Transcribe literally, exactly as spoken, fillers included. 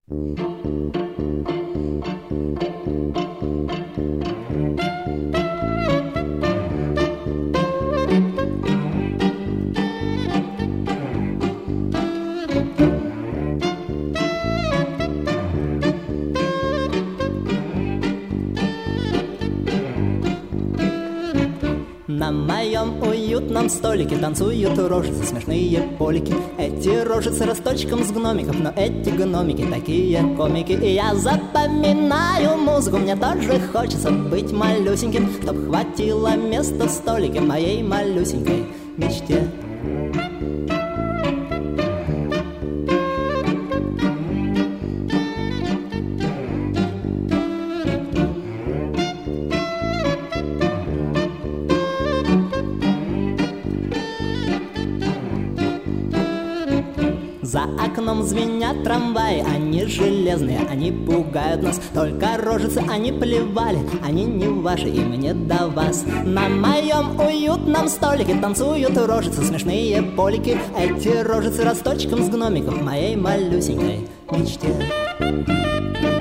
На моем уютном столике танцуют рожицы, смешные полики. Эти рожицы росточком с гномиков, но эти гномики такие комики. И я запоминаю музыку, мне тоже хочется быть малюсеньким, чтоб хватило места в столике моей малюсенькой мечте. За окном звенят трамваи, они железные, они пугают нас. Только рожицы они плевали, они не ваши, и мне до вас. На моем уютном столике танцуют рожицы, смешные полики. Эти рожицы росточком с гномиков моей малюсенькой мечте.